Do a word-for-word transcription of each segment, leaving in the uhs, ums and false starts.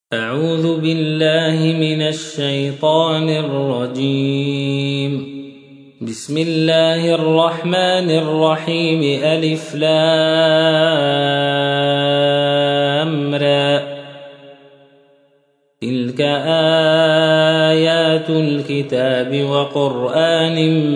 أعوذ بالله من الشيطان الرجيم. بسم الله الرحمن الرحيم. ألف لام را. تلك آيات الكتاب وقرآن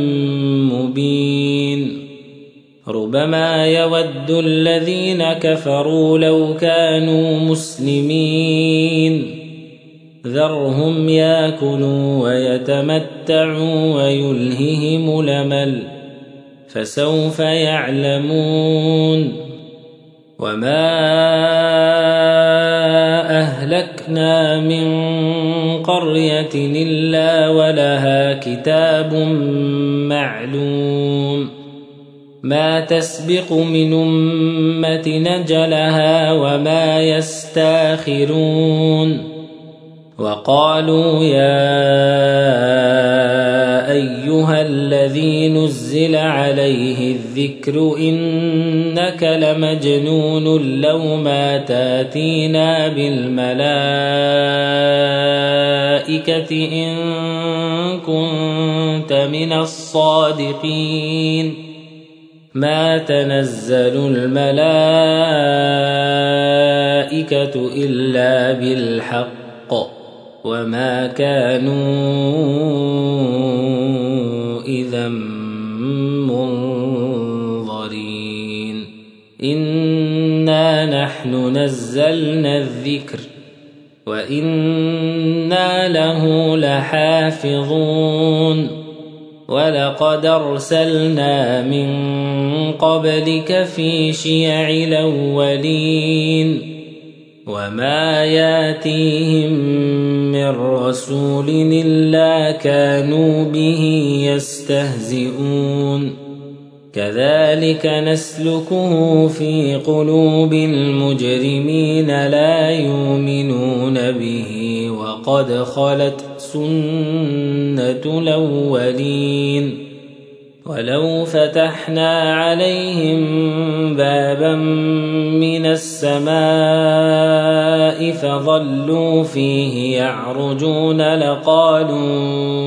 مبين. ربما يود الذين كفروا لو كانوا مسلمين. ذرهم ياكلوا ويتمتعوا ويلههم الأمل فسوف يعلمون. وما أهلكنا من قرية إلا ولها كتاب معلوم. ما تسبق من أمة نجلها وما يستاخرون. وقالوا يا أيها الذي نزل عليه الذكر إنك لمجنون لو ما تاتينا بالملائكة إن كنت من الصادقين. ما تنزل الملائكة إلا بالحق وما كانوا إذا منظرين. إنا نحن نزلنا الذكر وإنا له لحافظون. ولقد أرسلنا من قبلك في شيع الأولين وما ياتيهم من رسول إلا كانوا به يستهزئون. كذلك نسلكه في قلوب المجرمين لا يؤمنون به وقد خلت سنة الأولين. ولو فتحنا عليهم بابا من السماء فظلوا فيه يعرجون لقالوا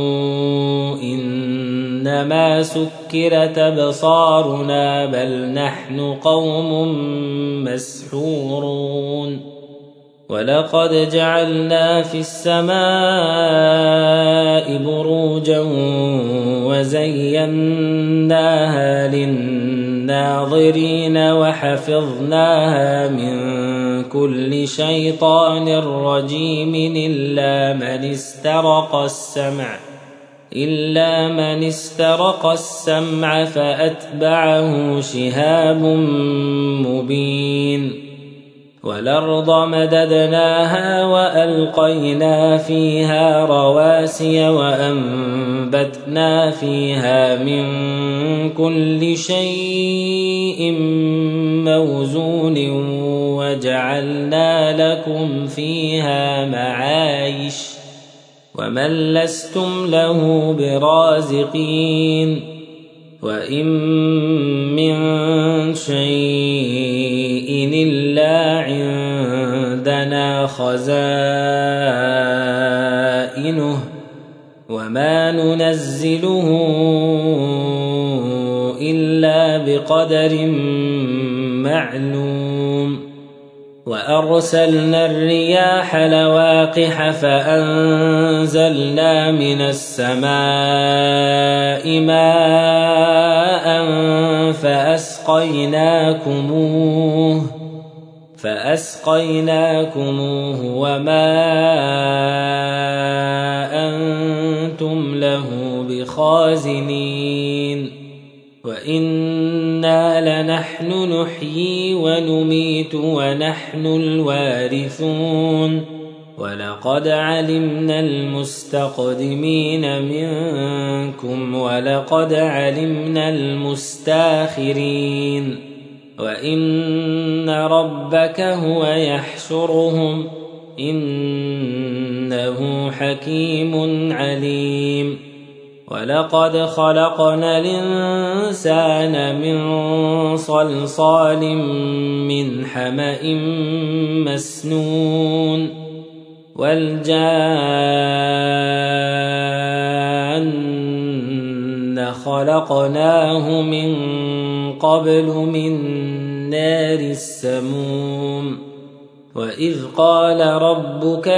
إنما سكرت أبصارنا بل نحن قوم مسحورون. ولقد جعلنا في السماء بروجا وزيناها للناظرين وحفظناها من كل شيطان رجيم إلا من استرق السمع إلا من استرق السمع فأتبعه شهاب مبين. والأرض مددناها وألقينا فيها رواسي وأنبتنا فيها من كل شيء موزون وجعلنا لكم فيها معايش ومن لستم له برازقين. وإن من شيء إلا عندنا خزائنه وما ننزله إلا بقدر معلوم. وأرسلنا الرياح لواقح فأنزلنا من السماء ماء فأسقيناكموه فأسقيناكموه وما أنتم له بخازنين. وإنا لنحن نحيي ونميت ونحن الوارثون. ولقد علمنا المستقدمين منكم ولقد علمنا المستاخرين. وإن ربك هو يحشرهم إنه حكيم عليم. ولقد خلقنا الإنسان من صلصال من حمأ مسنون والجان خلقناه من قبل من نار السموم وإذ قال ربك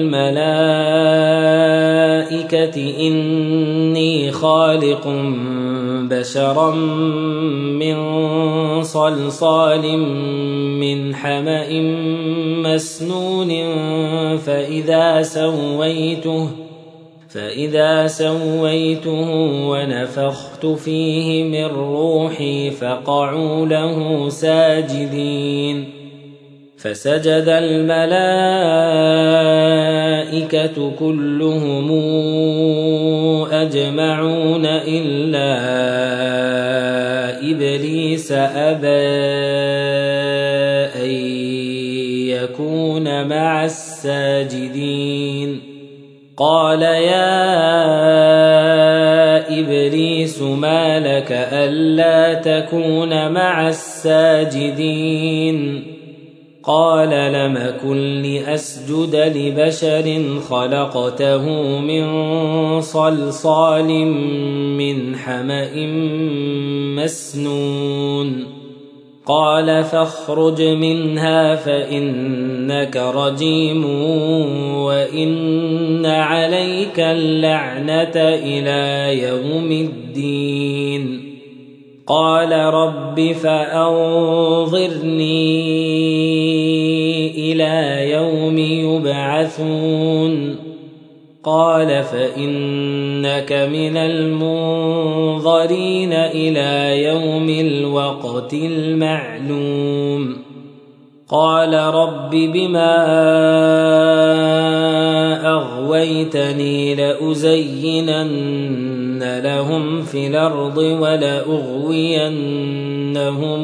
للملائكة إني خالق بشرا من صلصال من حمأ مسنون فإذا سويته فإذا سويته ونفخت فيه من روحي فقعوا له ساجدين فسجد الملائكة كلهم أجمعون إلا إبليس أبى أن يكون مع الساجدين قال يا إبليس ما لك ألا تكون مع الساجدين قال لم أكن لأسجد لبشر خلقته من صلصال من حمأ مسنون قال فاخرج منها فإنك رجيم وإن عليك اللعنة إلى يوم الدين قال رب فأنظرني إلى يوم يبعثون قال فإنك من المنظرين إلى يوم الوقت المعلوم قال رب بما أغويتني لأزينن لهم في الأرض ولأغوينهم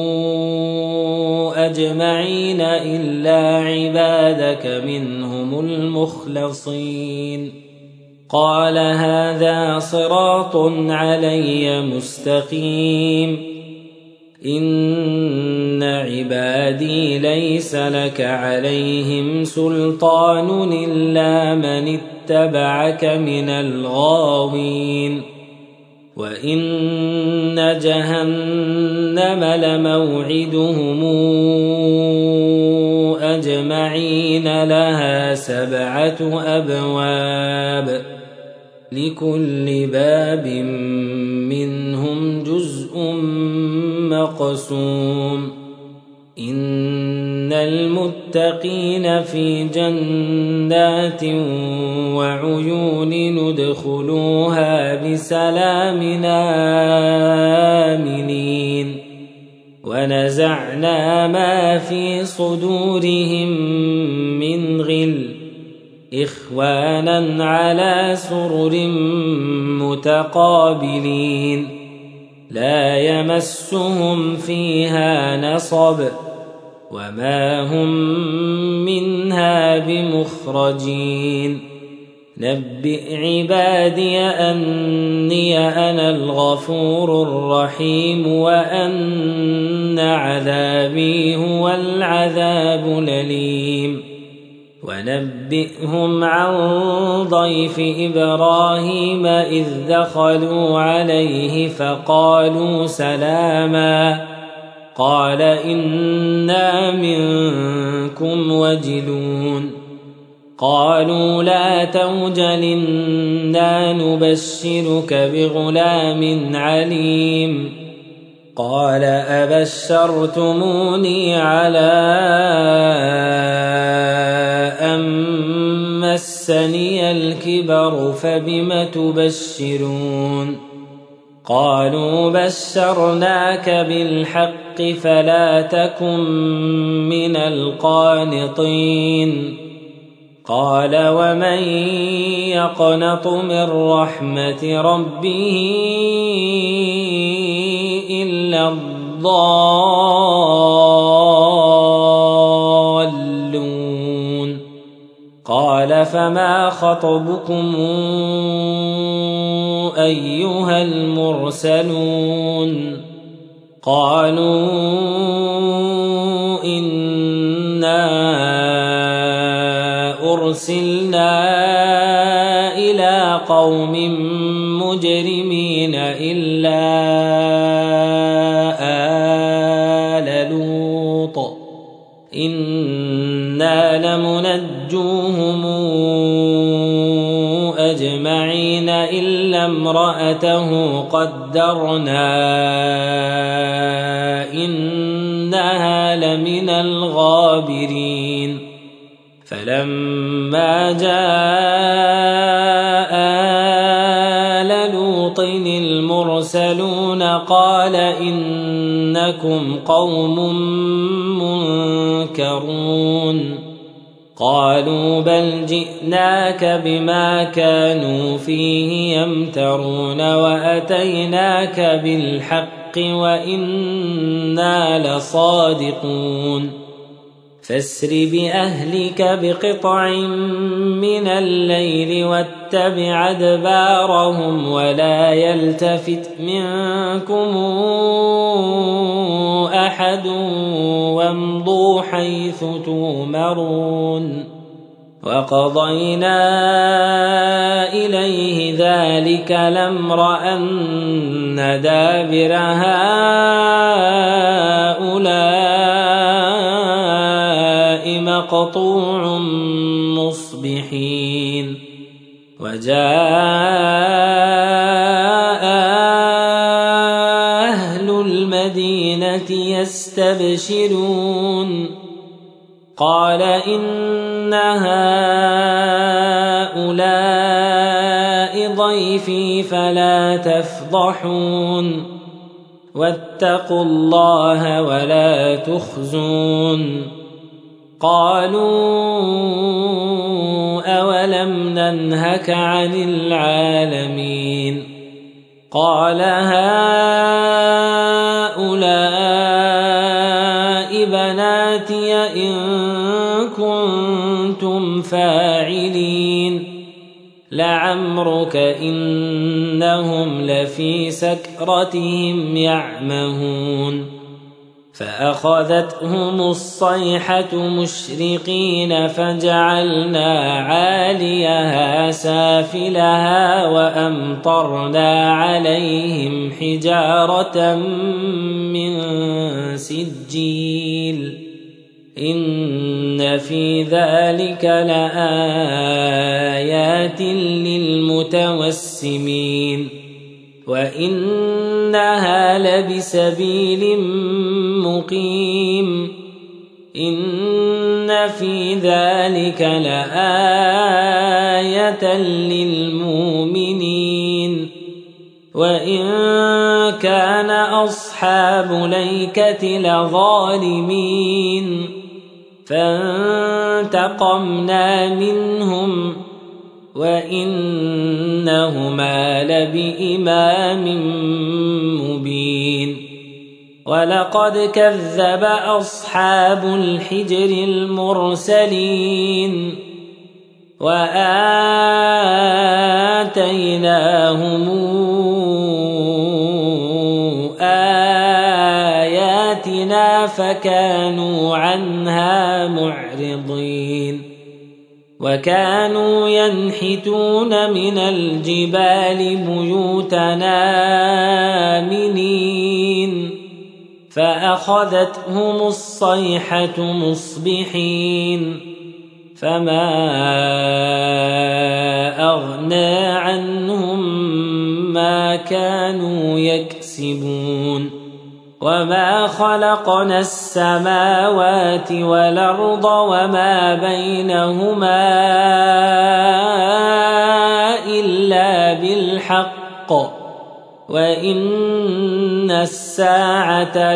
أجمعين إلا عبادك منهم المخلصين قال هذا صراط علي مستقيم إن عبادي ليس لك عليهم سلطان إلا من اتبعك من الغاوين وإن جهنم لموعدهم أجمعين لها سبعة أبواب لكل باب منهم جزء مقسوم إن المتقين في جنات وعيون ندخلوها بسلام آمنين ونزعنا ما في صدورهم من غل إخوانا على سرر متقابلين لا يمسهم فيها نصب وما هم منها بمخرجين نبئ عبادي أني أنا الغفور الرحيم وأن عذابي هو العذاب الأليم ونبئهم عن ضيف إبراهيم إذ دخلوا عليه فقالوا سلاما قال إنا منكم وجلون قالوا لا توجل إنا نبشرك بغلام عليم قال أبشرتموني على أن مسني الكبر فبم تبشرون قالوا بشرناك بالحق فلا تكن من القانطين قال ومن يقنط من رحمة ربه إلا الضالون قال فما خطبكم أيها المرسلون قالوا إنا أرسلنا إلى قوم مجرمين إلا آل لوط إنا لمنجوهم أجمعين إلا امرأته قدرنا إنها لمن الغابرين فلما جاء آل لوط المرسلون قال إنكم قوم منكرون قالوا بل جئناك بما كانوا فيه يمترون وأتيناك بالحق وإنا لصادقون فاسر بأهلك بقطع من الليل واتبع أدبارهم ولا يلتفت منكم أحد وامضوا حيث تؤمرون وقضينا إليه ذلك الأمر أن دابر هؤلاء مقطوع مصبحين وجاء أهل المدينة يستبشرون قال إن هؤلاء ضيفي فلا تفضحون واتقوا الله ولا تخزون قالوا أولم ننهك عن العالمين قال هؤلاء بناتي إن كنتم فاعلين لعمرك إنهم لفي سكرتهم يعمهون فأخذتهم الصيحة مشرقين فجعلنا عاليها سافلها وأمطرنا عليهم حجارة من سجيل إن في ذلك لآيات للمتوسمين وإنها لبسبيل مقيم إن في ذلك لآية للمؤمنين وإن كان أصحاب ليكة لظالمين فانتقمنا منهم وإنهما لبإمام مبين ولقد كذب أصحاب الحجر المرسلين وآتيناهم آياتنا فكانوا عنها معرضين وكانوا ينحتون من الجبال بيوتنا آمنين فأخذتهم الصيحة مصبحين فما أغنى عنهم ما كانوا يكسبون وما خلقنا السماوات والأرض وما بينهما إلا بالحق وإن الساعة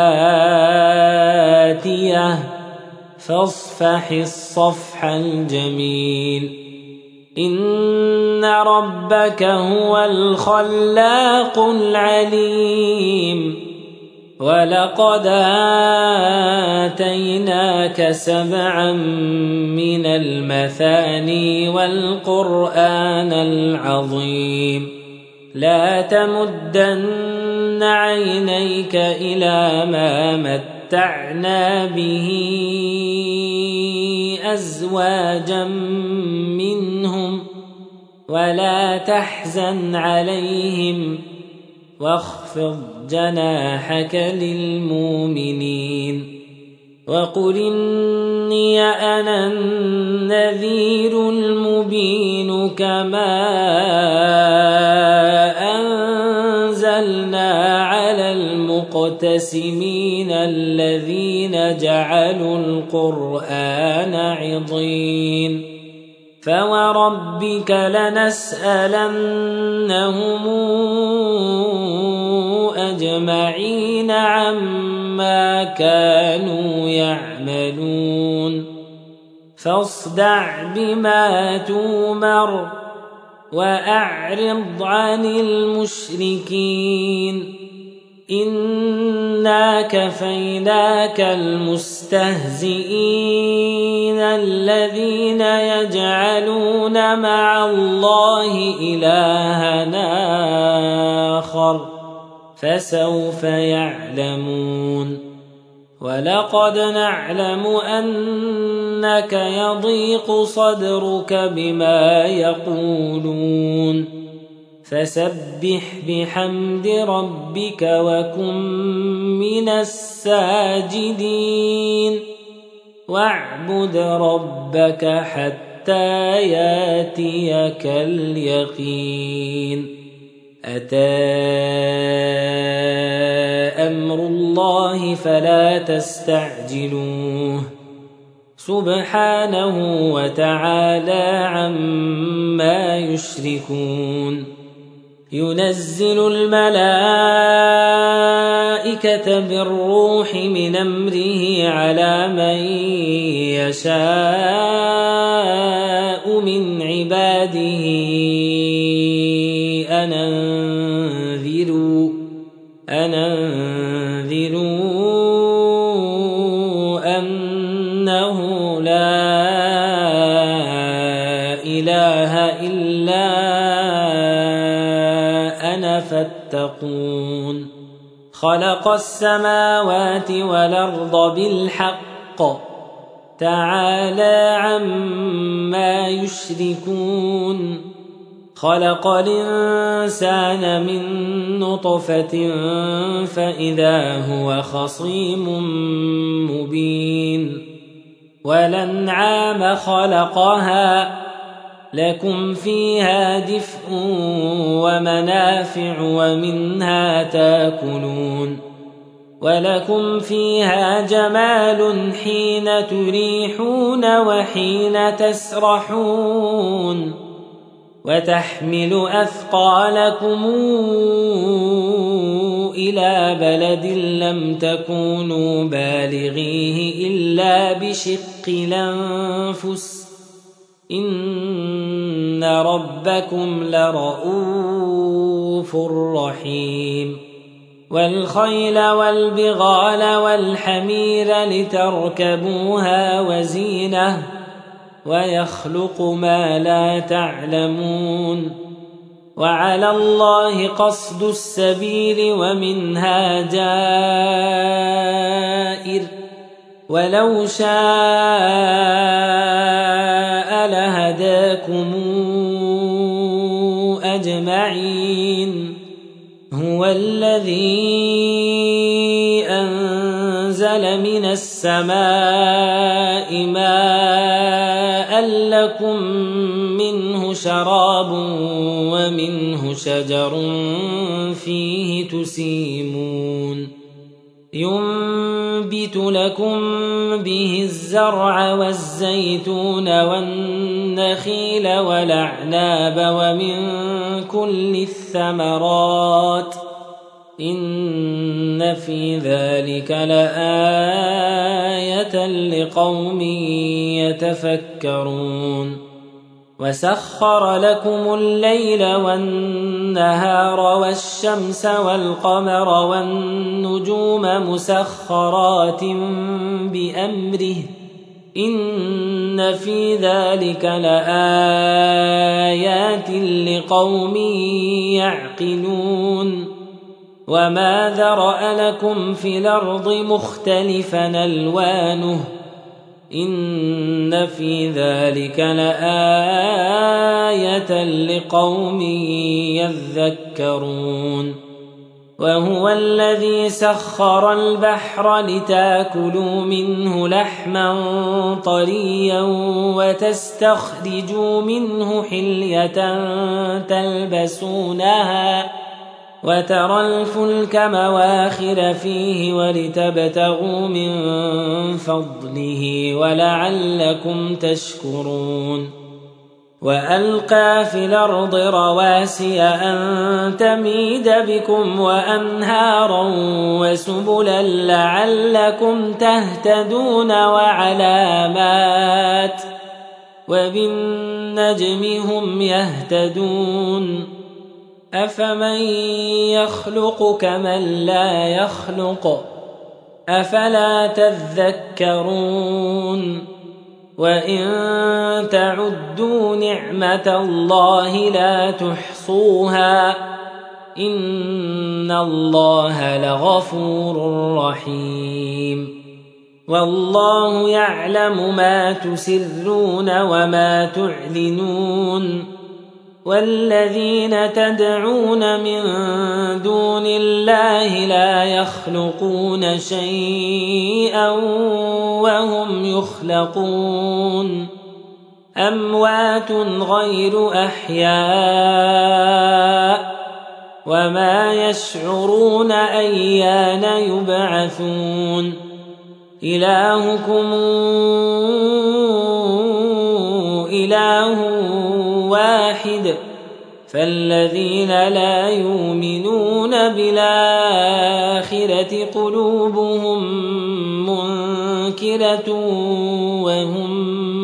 لآتية فاصفح الصفح الجميل إن ربك هو الخلاق العليم ولقد آتيناك سبعا من المثاني والقرآن العظيم لا تمدن عينيك إلى ما متعنا ومتعنا به أزواجا منهم ولا تحزن عليهم واخفض جناحك للمؤمنين وقل إني أنا النذير المبين كما أنزلنا على المقتسمين الذين جعلوا القرآن عضين فوربك لنسألنهم أجمعين عما كانوا يعملون فاصدع بما تؤمر وأعرض عن المشركين إنا كفيناك المستهزئين الذين يجعلون مع الله إلهًا آخر فسوف يعلمون ولقد نعلم أنك يضيق صدرك بما يقولون فسبح بحمد ربك وكن من الساجدين واعبد ربك حتى ياتيك اليقين أتى أمر الله فلا تستعجلوه سبحانه وتعالى عما يشركون ينزل الملائكة بالروح من أمره على من يشاء من عباده أن أنذروا أن أنذروا أنه لا إله إلا أنا فاتقون خلق السماوات والأرض بالحق تعالى عما يشركون خلق الإنسان من نطفة فإذا هو خصيم مبين والأنعام خلقها لكم فيها دفء ومنافع ومنها تاكلون ولكم فيها جمال حين تريحون وحين تسرحون وتحمل أثقالكم إلى بلد لم تكونوا بالغيه إلا بشق الأنفس إن ربكم لرؤوف رحيم والخيل والبغال والحمير لتركبوها وزينة ويخلق ما لا تعلمون وعلى الله قصد السبيل ومنها جائر ولو شاء لهداكم أجمعين هو الذي أنزل من السماء ماء لكم منه شراب ومنه شجر فيه تسيمون ينبت لكم به الزرع والزيتون والنخيل والأعناب ومن كل الثمرات إن في ذلك لآية لقوم يتفكرون وسخر لكم الليل والنهار والشمس والقمر والنجوم مسخرات بأمره إن في ذلك لآيات لقوم يعقلون وما ذرأ لكم في الأرض مختلفا ألوانه إن في ذلك لآية لقوم يذكرون وهو الذي سخر البحر لتاكلوا منه لحما طريا وتستخرجوا منه حلية تلبسونها وترى الفلك مواخر فيه ولتبتغوا من فضله ولعلكم تشكرون وألقى في الأرض رواسي أن تميد بكم وأنهارا وسبلا لعلكم تهتدون وعلامات وبالنجم هم يهتدون أفمن يخلق كمن لا يخلق أفلا تذكرون وإن تعدوا نعمة الله لا تحصوها إن الله لغفور رحيم والله يعلم ما تسرون وما تعلنون والذين تدعون من دون الله لا يخلقون شيئا وهم يخلقون أموات غير أحياء وما يشعرون أيان يبعثون إلهكم إله واحد فالذين لا يؤمنون بالآخرة قلوبهم منكرة وهم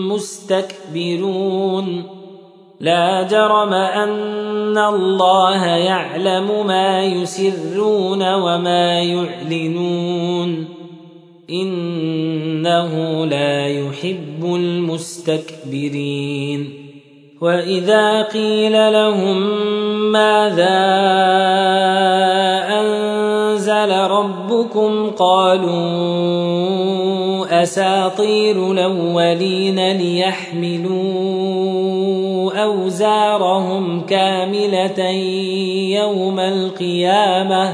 مستكبرون لا جرم أن الله يعلم ما يسرون وما يعلنون إنه لا يحب المستكبرين وإذا قيل لهم ماذا أنزل ربكم قالوا أساطير الأولين ليحملوا أوزارهم كاملة يوم القيامة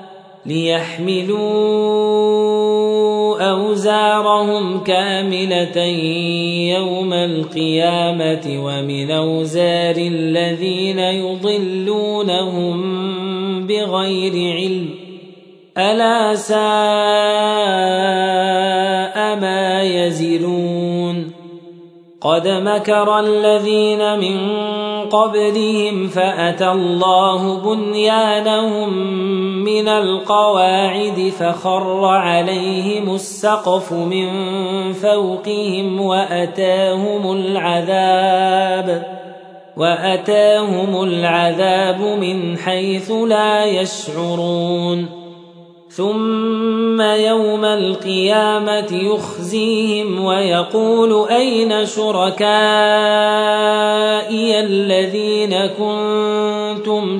ليحملوا أوزارهم كاملة يوم القيامة ومن أوزار الذين يضلونهم بغير علم ألا ساء ما يزرون قد مكر الذين من قبلهم فأتى الله بنيانهم من القواعد فخر عليهم السقف من فوقهم وأتاهم العذاب وأتاهم العذاب من حيث لا يشعرون ثم يوم القيامة يخزيهم ويقول أين شركائي الذين كنتم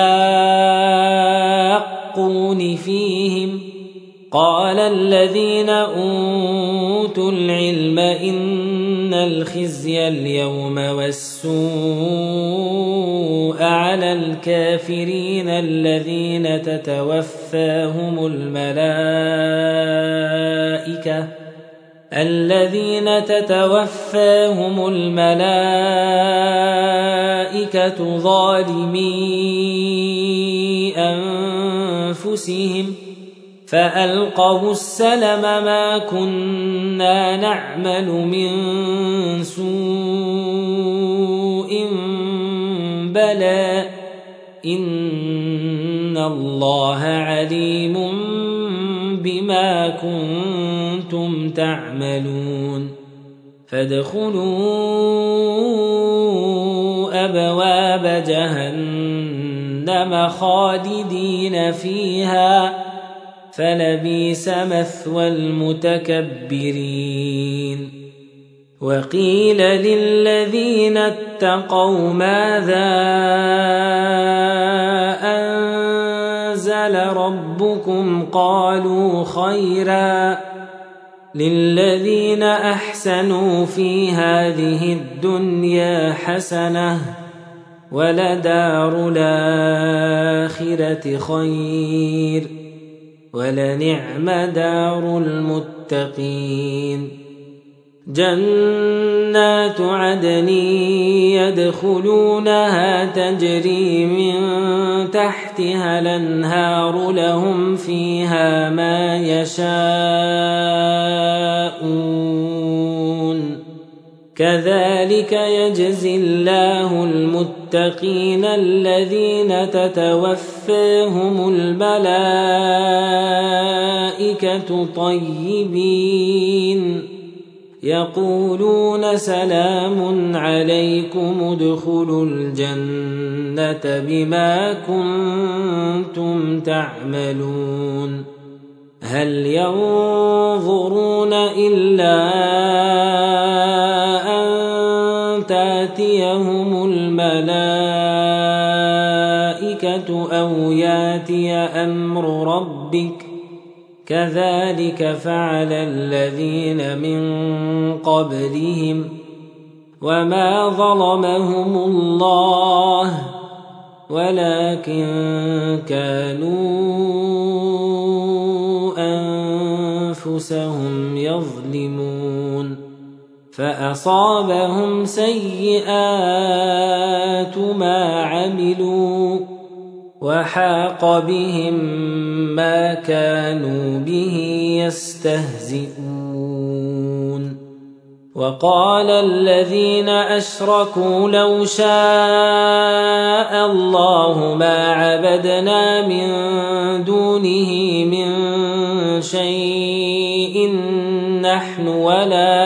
تشاقون فيهم قال الذين أوتوا العلم إن الخزي اليوم والسوء على الكافرين الذين تتوفاهم الملائكة الذين تتوفاهم الملائكة ظالمي أنفسهم فألقوا السلم ما كنا نعمل من سوء بلى إن الله عليم بما كنتم تعملون فادخلوا أبواب جهنم خالدين فيها فلبئس مثوى المتكبرين وقيل للذين اتقوا ماذا أنزل ربكم قالوا خيرا للذين أحسنوا في هذه الدنيا حسنة ولدار الآخرة خير ولنعم دار المتقين جنات عدن يدخلونها تجري من تحتها الأنهار لهم فيها ما يشاءون كذلك يجزي الله المتقين الذين تتوفاهم الملائكة طيبين يقولون سلام عليكم ادخلوا الجنة بما كنتم تعملون هل ينظرون إلا أن تأتيهم الملائكة أو يأتي أمر ربك كذلك فعل الذين من قبلهم وما ظلمهم الله ولكن كانوا أنفسهم يظلمون فأصابهم سيئات ما عملوا وحاق بهم ما كانوا به يستهزئون وقال الذين أشركوا لو شاء الله ما عبدنا من دونه من شيء نحن ولا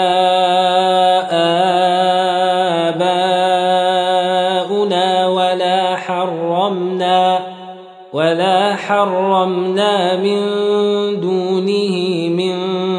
آباؤنا ولا حرمنا ولا حرمنا من دونه من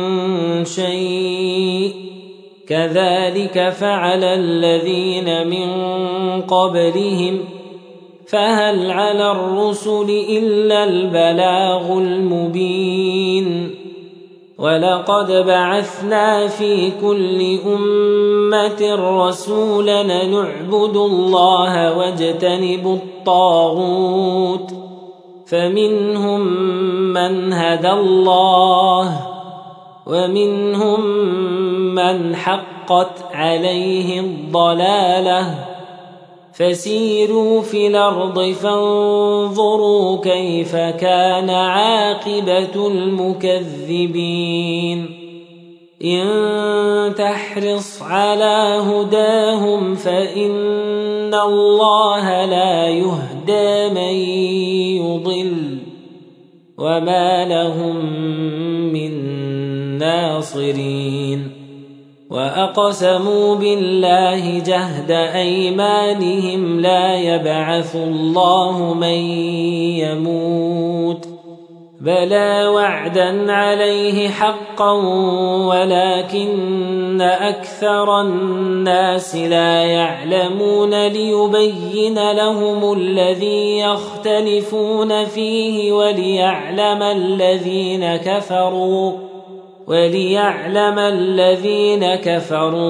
شيء كذلك فعل الذين من قبلهم فهل على الرسل إلا البلاغ المبين ولقد بعثنا في كل أمة رسولا نعبد الله واجتنب الطاغوت فمنهم من هدى الله ومنهم من حقت عليه الضلالة فسيروا في الأرض فانظروا كيف كان عاقبة المكذبين إن تحرص على هداهم فإن الله لا يهدى من يضل وما لهم من ناصرين وأقسموا بالله جهد أيمانهم لا يبعث الله من يموت بلى وعدا عليه حقا ولكن أكثر الناس لا يعلمون ليبين لهم الذي يختلفون فيه وليعلم الذين كفروا وليعلم الذين كفروا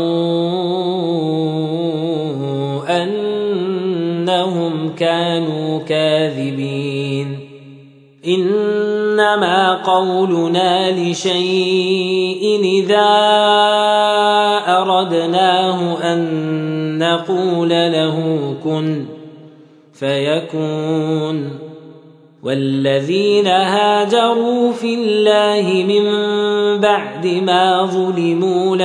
أنهم كانوا كاذبين إنما قولنا لشيء إذا أردناه أن نقول له كن فيكون والذين هاجروا في الله من بعد ما ظلموا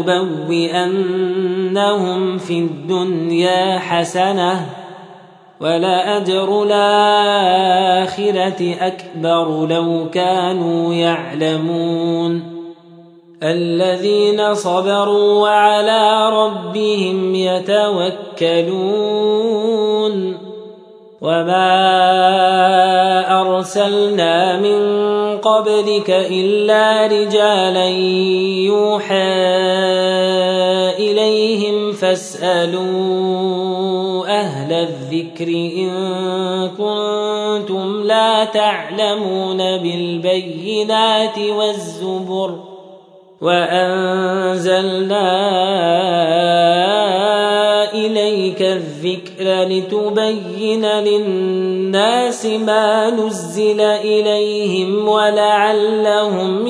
لنبوئنهم في الدنيا حسنة ولأجر الآخرة أكبر لو كانوا يعلمون الذين صبروا وعلى ربهم يتوكلون وما أرسلنا من قبلك إلا رجالا يوحى إليهم فاسألوا أهل الذكر إن كنتم لا تعلمون بالبينات والزبر وأنزلنا إليك الذكر لتبين للناس ما نزل إليهم ولعلهم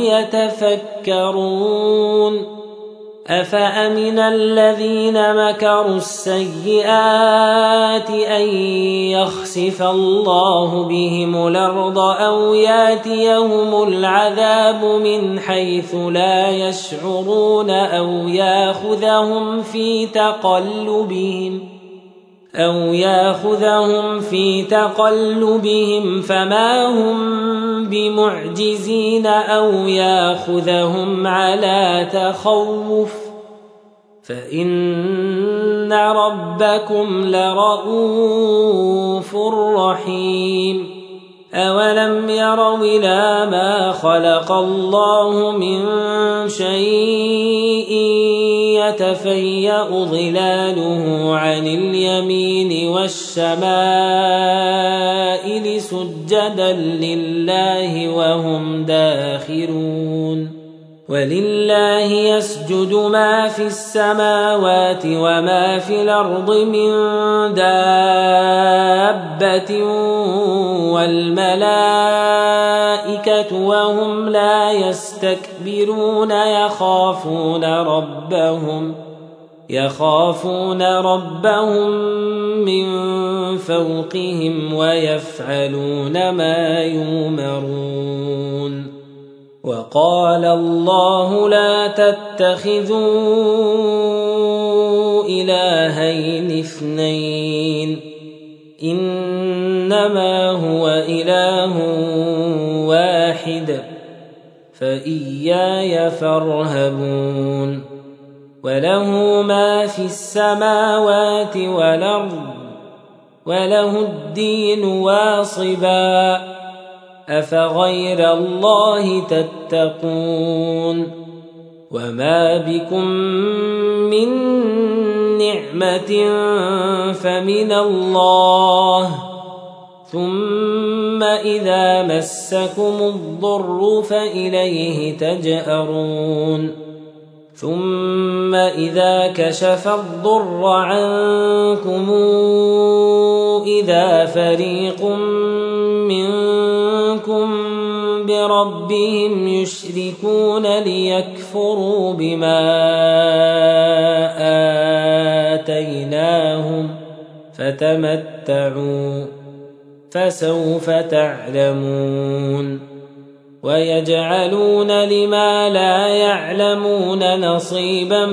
يتفكرون أفأمن الذين مكروا السيئات أن يخسف الله بهم الأرض أو ياتيهم العذاب من حيث لا يشعرون أو ياخذهم في تقلبهم أو ياخذهم في تقلبهم فما هم بمعجزين أو ياخذهم على تخوف فإن ربكم لرؤوف رحيم أولم يروا إلى ما خلق الله من شيء يتفيأ ظلاله عن اليمين والشمائل سجدا لله وهم داخرون ولله يسجد ما في السماوات وما في الأرض من دابة والملائكة وهم لا يستكبرون يخافون ربهم يخافون ربهم من فوقهم ويفعلون ما يؤمرون وقال الله لا تتخذوا إلهين اثنين إنما هو إله واحد فإياي فارهبون وله ما في السماوات والأرض وله الدين واصبا أفغير الله تتقون وما بكم من نعمة فمن الله ثم إذا مسكم الضر فإليه تجأرون ثم إذا كشف الضر عنكم إذا فريق منكم بربهم يشركون ليكفروا بما آتيناهم فتمتعوا فسوف تعلمون ويجعلون لما لا يعلمون نصيبا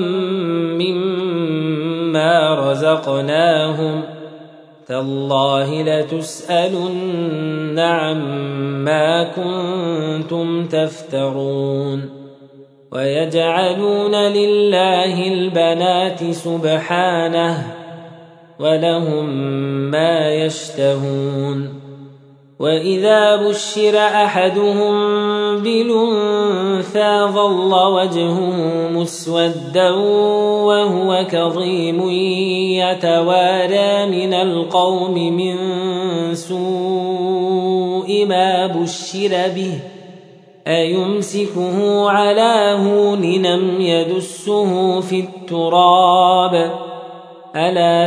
مما رزقناهم تالله لتسألن عما كنتم تفترون ويجعلون لله البنات سبحانه ولهم ما يشتهون وإذا بشر أحدهم بالأنثى ظل وجهه مسودا وهو كظيم يتوارى من القوم من سوء ما بشر به أيمسكه على هون أم يدسه في التراب ألا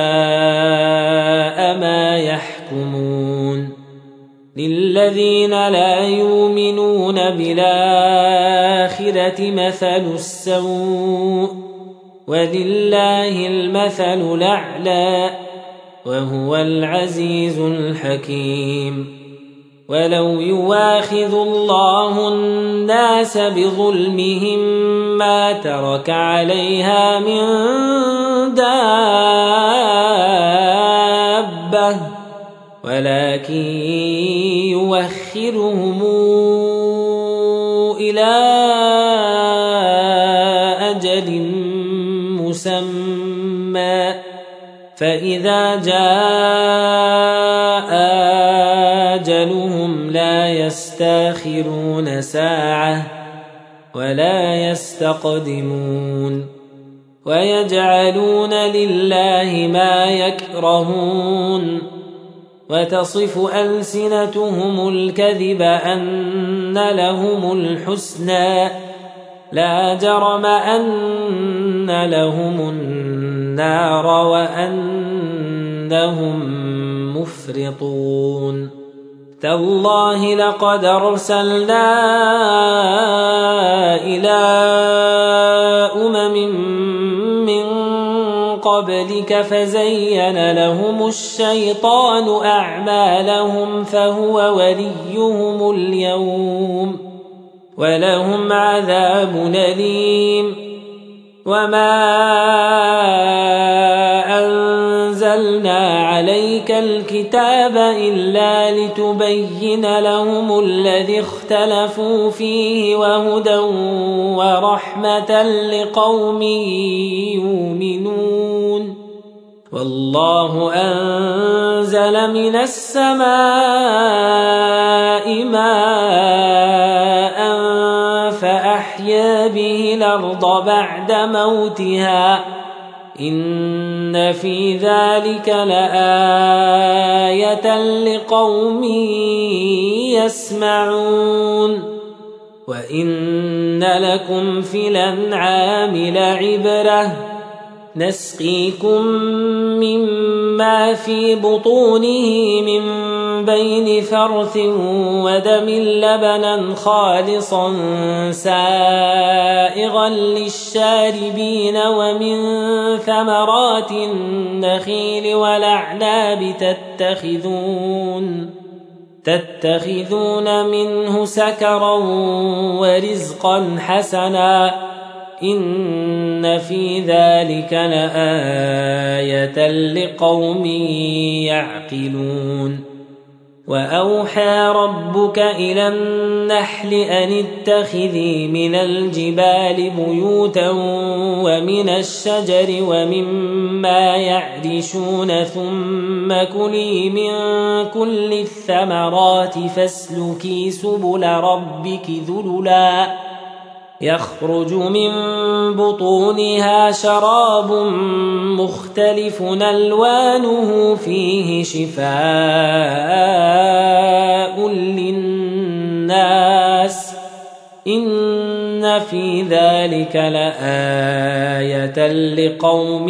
ساء ما يحكمون للذين لا يؤمنون بالآخرة مثل السوء ولله المثل الأعلى وهو العزيز الحكيم ولو يواخذ الله الناس بظلمهم ما ترك عليها من دابة ولكن يوخرهم إلى أجل مسمى فإذا جاء أجلهم لا يستاخرون ساعة ولا يستقدمون ويجعلون لله ما يكرهون وتصف ألسنتهم الكذب أن لهم الحسنى لا جرم أن لهم النار وأنهم مفرطون تالله لقد أرسلنا إلى أمم من قبلك فزين لهم الشيطان أعمالهم فهو وليهم اليوم ولهم عذاب أليم وما أنزلنا عليك الكتاب إلا لتبين لهم الذي اختلفوا فيه وهدى ورحمة لقوم يؤمنون والله أنزل من السماء ماء فأحيا به الأرض بعد موتها إن في ذلك لآية لقوم يسمعون وإن لكم في الأنعام لعبرة نسقيكم مما في بطونه من بين فرث ودم لبنا خالصا سائغا للشاربين ومن ثمرات النخيل والأعناب تتخذون تتخذون منه سكرا ورزقا حسنا إن في ذلك لآية لقوم يعقلون وأوحى ربك إلى النحل أن اتخذي من الجبال بيوتا ومن الشجر ومما يعرشون ثم كلي من كل الثمرات فاسلكي سبل ربك ذللا يخرج من بطونها شراب مختلف ألوانه فيه شفاء للناس إن في ذلك لآية لقوم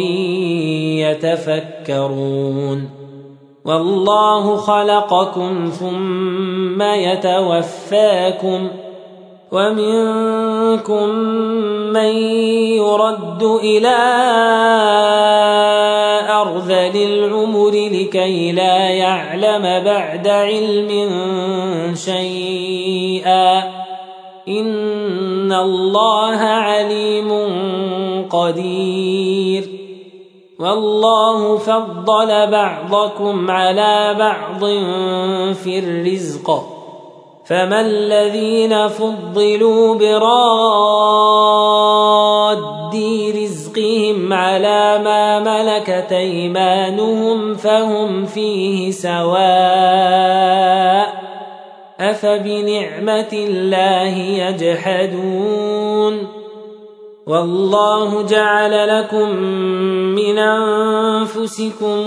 يتفكرون والله خلقكم ثم يتوفاكم ومنكم من يرد إلى أرذل العمر لكي لا يعلم بعد علم شيئا إن الله عليم قدير والله فضل بعضكم على بعض في الرزق فما الذين فضلوا براد رزقهم على ما ملكت أيمانهم فهم فيه سواء أفبنعمة الله يجحدون والله جعل لكم من أنفسكم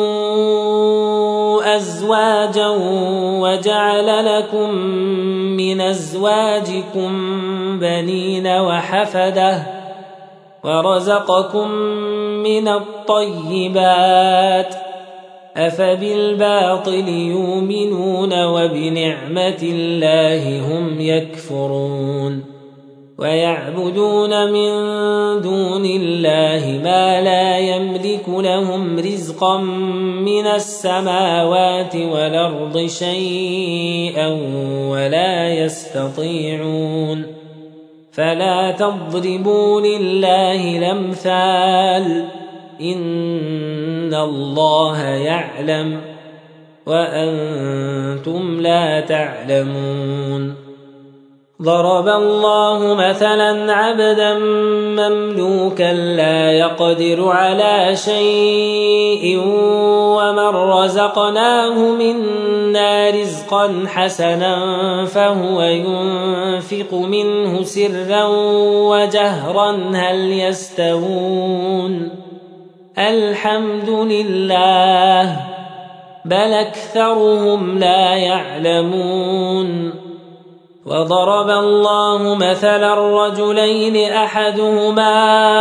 أزواجا وجعل لكم من أزواجكم بنين وحفدة ورزقكم من الطيبات أفبالباطل يؤمنون وبنعمة الله هم يكفرون ويعبدون من دون الله ما لا يملك لهم رزقا من السماوات والأرض شيئا ولا يستطيعون فلا تضربوا لله الأمثال إن الله يعلم وأنتم لا تعلمون ضرب الله مثلا عبدا مملوكا لا يقدر على شيء ومن رزقناه منا رزقا حسنا فهو ينفق منه سرا وجهرا هل يستوون الحمد لله بل أكثرهم لا يعلمون وضرب الله مثلا الرجلين أحدهما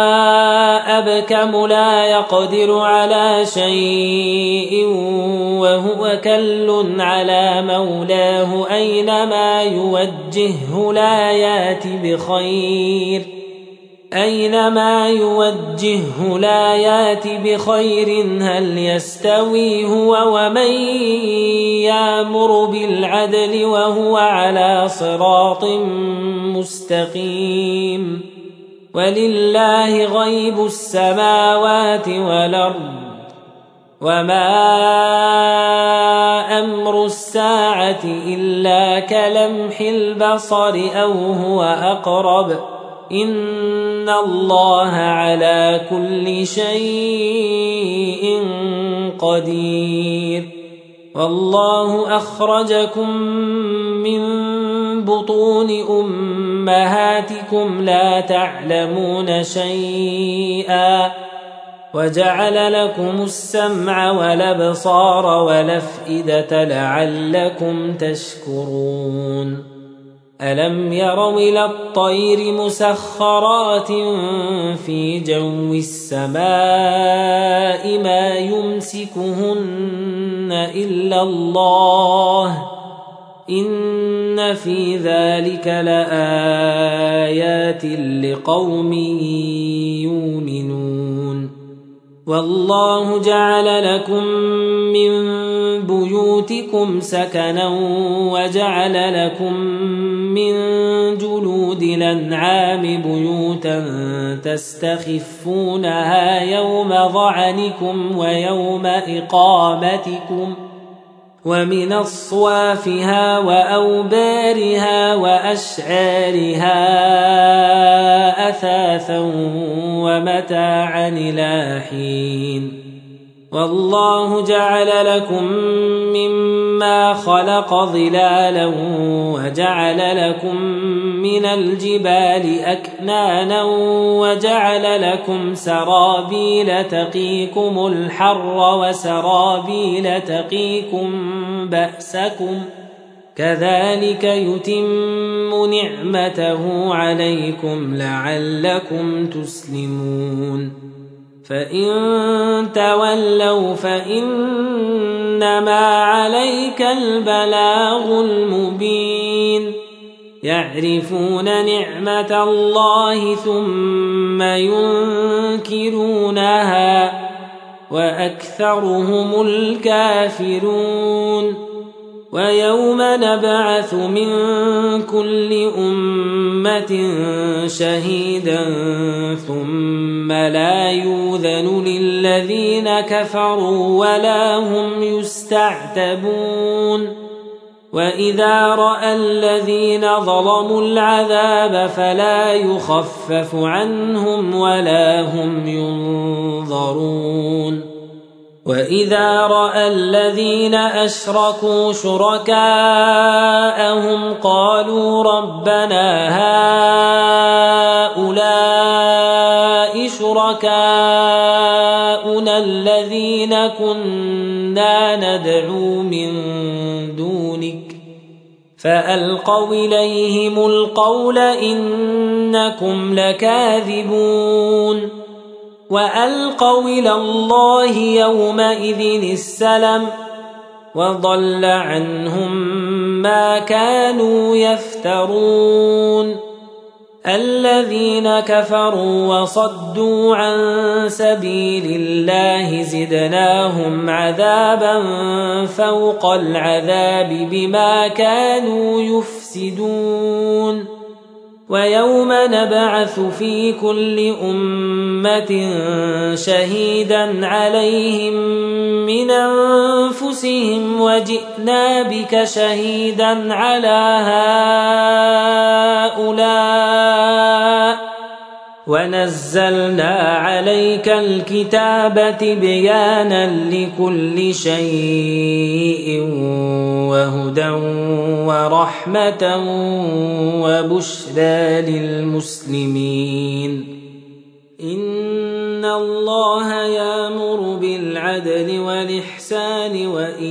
أبكم لا يقدر على شيء وهو كل على مولاه أينما يوجهه لا يات بخير أينما يوجهه لا يات بخير هل يستوي هو ومن يأمر بالعدل وهو على صراط مستقيم ولله غيب السماوات والأرض وما أمر الساعة إلا كلمح البصر أو هو أقرب إن الله على كل شيء قدير والله أخرجكم من بطون أمهاتكم لا تعلمون شيئا وجعل لكم السمع والأبصار والأفئدة لعلكم تشكرون ألم يروا إلى الطير مسخرات في جو السماء ما يمسكهن إلا الله إن في ذلك لآيات لقوم يؤمنون والله جعل لكم من بيوتكم سكنا وجعل لكم من جلود الأنعام بيوتا تستخفونها يوم ظعنكم ويوم إقامتكم ومن أصوافها وأوبارها وأشعارها أثاثا ومتاعا إلى حين والله جعل لكم مما خلق ظلالا وجعل لكم من الجبال أكنانا وجعل لكم سرابيل تقيكم الحر وسرابيل تقيكم بأسكم كذلك يتم نعمته عليكم لعلكم تسلمون فإن تولوا فإنما عليك البلاغ المبين يعرفون نعمة الله ثم ينكرونها وأكثرهم الكافرون ويوم نبعث من كل أمة شهيدا ثم لا يؤذن للذين كفروا ولا هم يستعتبون وإذا رأى الذين ظلموا العذاب فلا يخفف عنهم ولا هم ينظرون وإذا رأى الذين أشركوا شركاءهم قالوا ربنا هؤلاء شركاؤنا الذين كنا ندعو من دونك فألقوا إليهم القول إنكم لكاذبون وألقوا إلى الله يومئذ السلم وضل عنهم ما كانوا يفترون الذين كفروا وصدوا عن سبيل الله زدناهم عذابا فوق العذاب بما كانوا يفسدون ويوم نبعث في كل أمة شهيدا عليهم من أنفسهم وجئنا بك شهيدا على هؤلاء ونزلنا عليك الكتاب تبيانا لكل شيء وهدى ورحمة وبشرى للمسلمين إن الله يأمر بالعدل والإحسان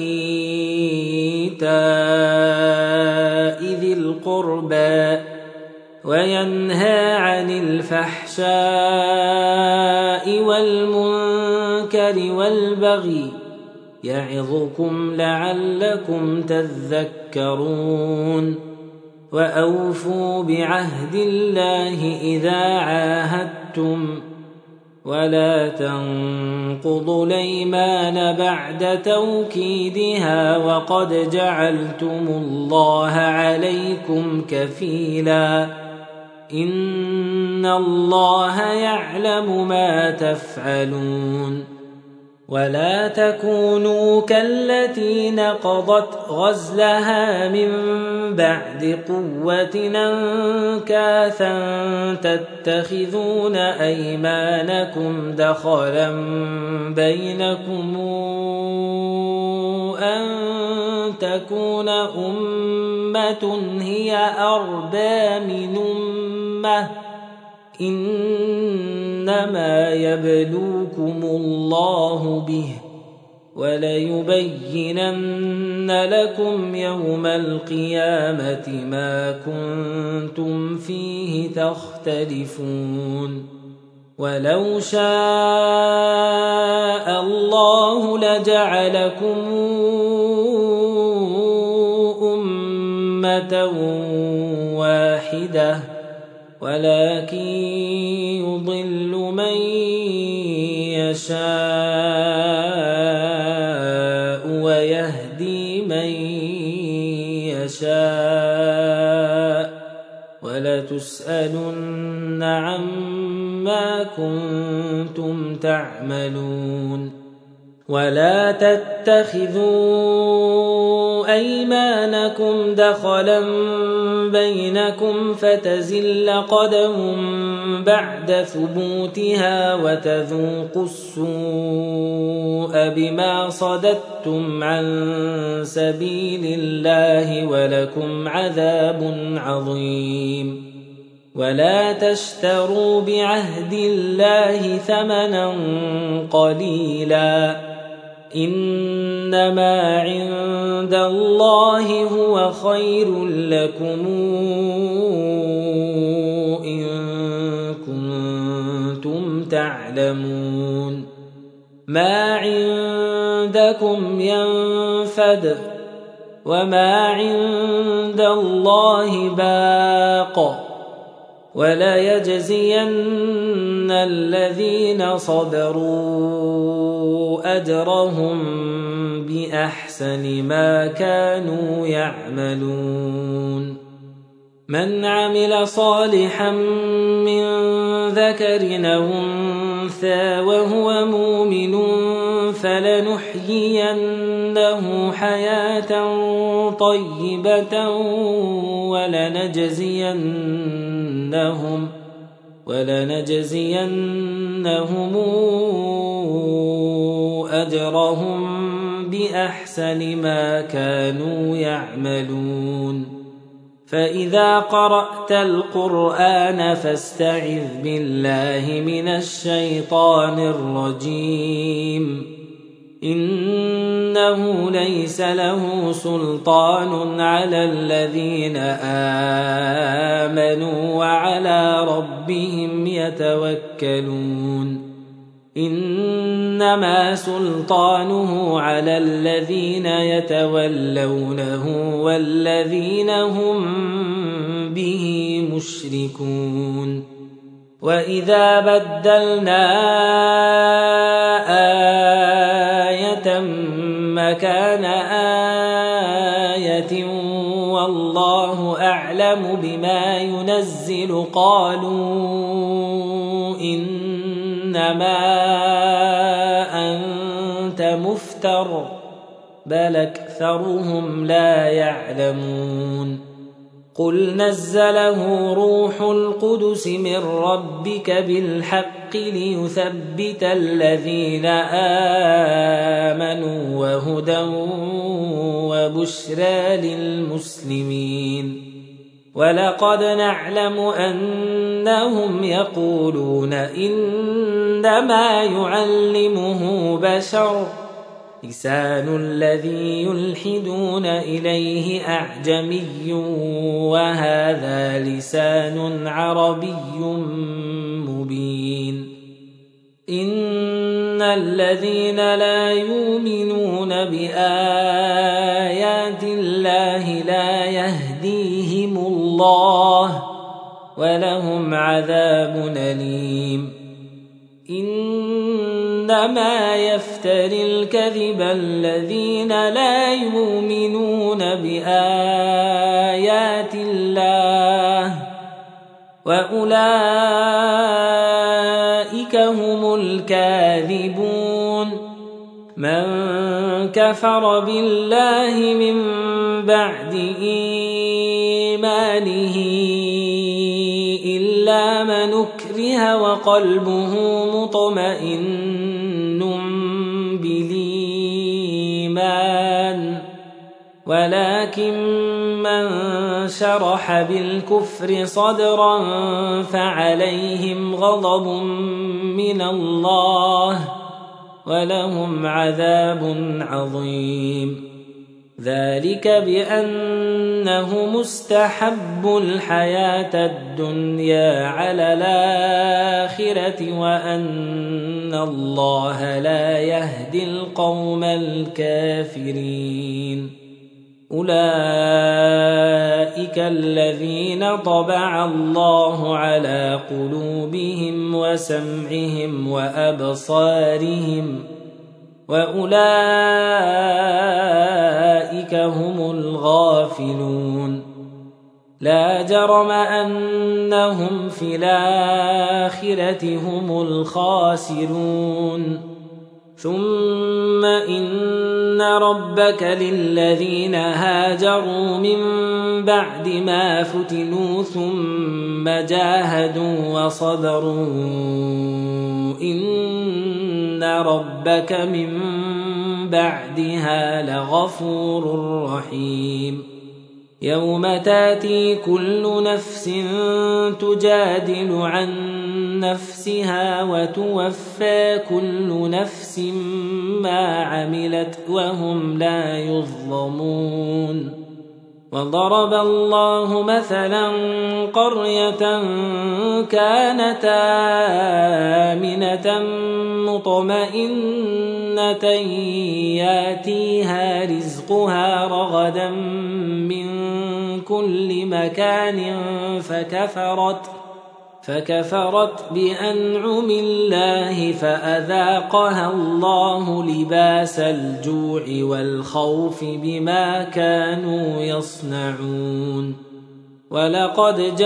وإيتاء ذي القربى وينهى عن الفحشاء والمنكر والبغي يعظكم لعلكم تذكرون وأوفوا بعهد الله إذا عاهدتم ولا تنقضوا الأيمان بعد توكيدها وقد جعلتم الله عليكم كفيلا إن الله يعلم ما تفعلون ولا تكونوا كالتي نقضت غزلها من بعد قوة أنكاثا تتخذون أيمانكم دخلا بينكم أن تكون أمة هي أربى من أمة إنما يبلوكم الله به وليبينن لكم يوم القيامة ما كنتم فيه تختلفون ولو شاء الله لجعلكم أمة واحدة ولكن يضل من يشاء ويهدي من يشاء ولتسألن عما كنتم تعملون ولا تتخذوا أيمانكم دخلا بينكم فتزل قدم بعد ثبوتها وتذوقوا السوء بما صددتم عن سبيل الله ولكم عذاب عظيم ولا تشتروا بعهد الله ثمنا قليلا إنما عند الله هو خير لكم إن كنتم تعلمون ما عندكم ينفد وما عند الله باق وليجزين الذين صبروا أجرهم بأحسن ما كانوا يعملون من عمل صالحا من ذكر أو أنثى وهو مؤمن فلنحيينه حياة طيبة ولنجزينهم ولنجزينهم أجرهم بأحسن ما كانوا يعملون فإذا قرأت القرآن فاستعذ بالله من الشيطان الرجيم إنه ليس له سلطان على الذين آمنوا وعلى ربهم يتوكلون إنما سلطانه على الذين يتولونه والذين هم به مشركون وإذا بدلنا آية مكان آية والله الله أعلم بما ينزل قالوا إنما أنت مفتر بل أكثرهم لا يعلمون قل نزله روح القدس من ربك بالحق ليثبت الذين آمنوا وهدى وبشرى للمسلمين ولقد نعلم أنهم يقولون إنما يعلمه بشر لسان الذي يلحدون إليه أعجمي وهذا لسان عربي مبين إن الذين لا يؤمنون بآيات الله لا يهديهم الله ولهم عذاب أليم إنما يفتري الكذب الذين لا يؤمنون بآيات الله وأولئك هم الكاذبون من كفر بالله من بعد إيمانه إلا من أكره وقلبه مطمئن بالإيمان ولكن من شرح بالكفر صدرا فعليهم غضب من الله ولهم عذاب عظيم ذلك بأنه مستحب الحياة الدنيا على الآخرة وأن الله لا يهدي القوم الكافرين أولئك الذين طبع الله على قلوبهم وسمعهم وأبصارهم وأولئك هم الغافلون لا جرم أنهم في الآخرة هم الخاسرون ثم إن ربك للذين هاجروا من بعد ما فتنوا ثم جاهدوا وصبروا إن ربك من بعدها لغفور رحيم يوم تاتي كل نفس تجادل عن نفسها وتوفى كل نفس ما عملت وهم لا يظلمون وضرب الله مثلا قرية كانت آمنة مطمئنة ياتيها رزقها رغدا من كل مكان فكفرت فكفرت بأنعم الله فأذاقها الله لباس الجوع والخوف بما كانوا يصنعون ولقد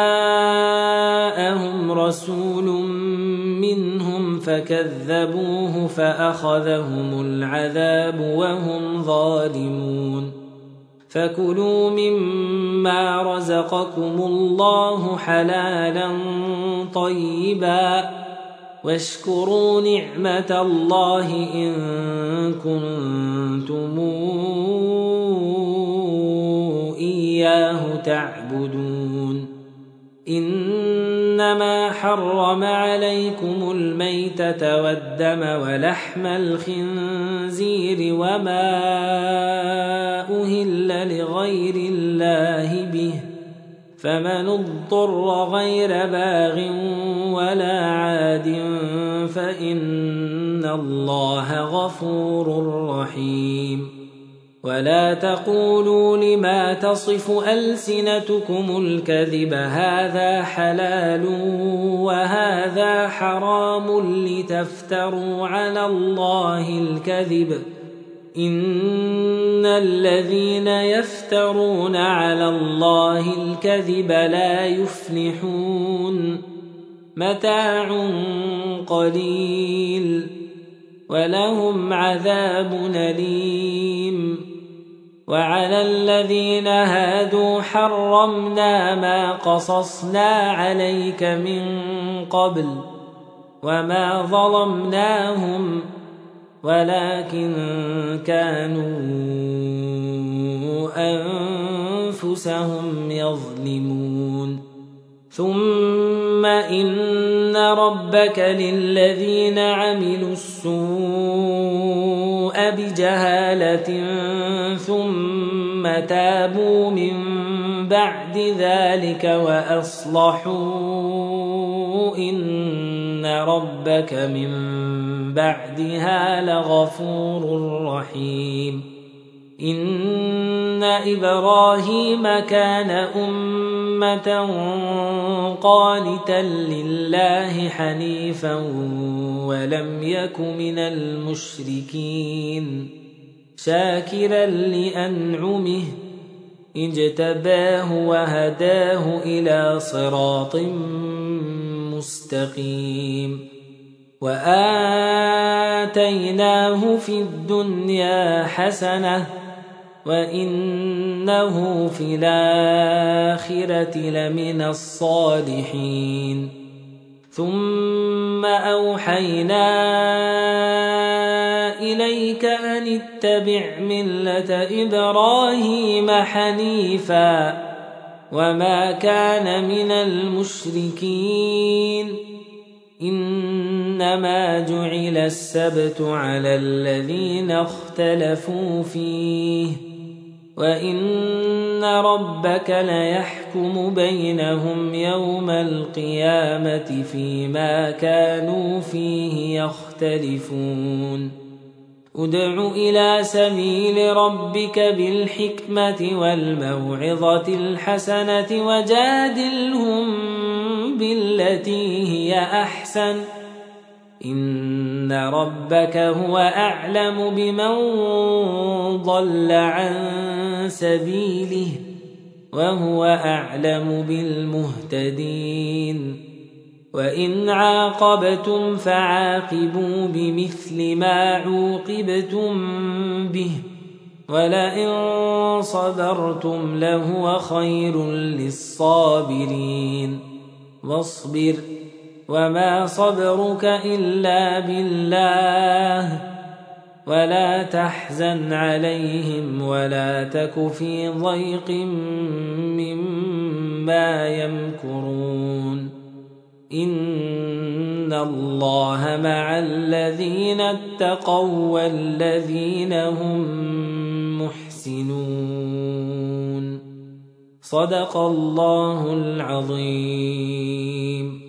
جاءهم رسول منهم فكذبوه فأخذهم العذاب وهم ظالمون فكلوا مما رزقكم الله حلالا طيبا واشكروا نعمة الله إن كنتم إياه تعبدون إنما حرم عليكم الميتة والدم ولحم الخنزير وما أهل لغير الله به فمن اضطر غير باغ ولا عاد فإن الله غفور رحيم ولا تقولوا لما تصف ألسنتكم الكذب هذا حلال وهذا حرام لتفتروا على الله الكذب إن الذين يفترون على الله الكذب لا يفلحون متاع قليل ولهم عذاب أليم وعلى الذين هادوا حرمنا ما قصصنا عليك من قبل وما ظلمناهم ولكن كانوا أنفسهم يظلمون ثم إن ربك للذين عملوا السوء بجهالة ثم تابوا من بعد ذلك وأصلحوا إن ربك من بعدها لغفور رحيم إن إبراهيم كان أمة قانتا لله حنيفا ولم يك من المشركين شاكرا لأنعمه اجتباه وهداه إلى صراط مستقيم وآتيناه في الدنيا حسنة وإنه في الآخرة لمن الصالحين ثم أوحينا إليك أن اتبع ملة إبراهيم حنيفا وما كان من المشركين إنما جعل السبت على الذين اختلفوا فيه وإن ربك ليحكم بينهم يوم القيامة فيما كانوا فيه يختلفون ادع إلى سبيل ربك بالحكمة والموعظة الحسنة وجادلهم بالتي هي أحسن إن ربك هو أعلم بمن ضل عن سبيله وهو أعلم بالمهتدين وإن عاقبتم فعاقبوا بمثل ما عوقبتم به ولئن صبرتم لهو خير للصابرين واصبر وما صبرك إلا بالله ولا تحزن عليهم ولا تك في ضيق مما يمكرون إن الله مع الذين اتقوا والذين هم محسنون صدق الله العظيم.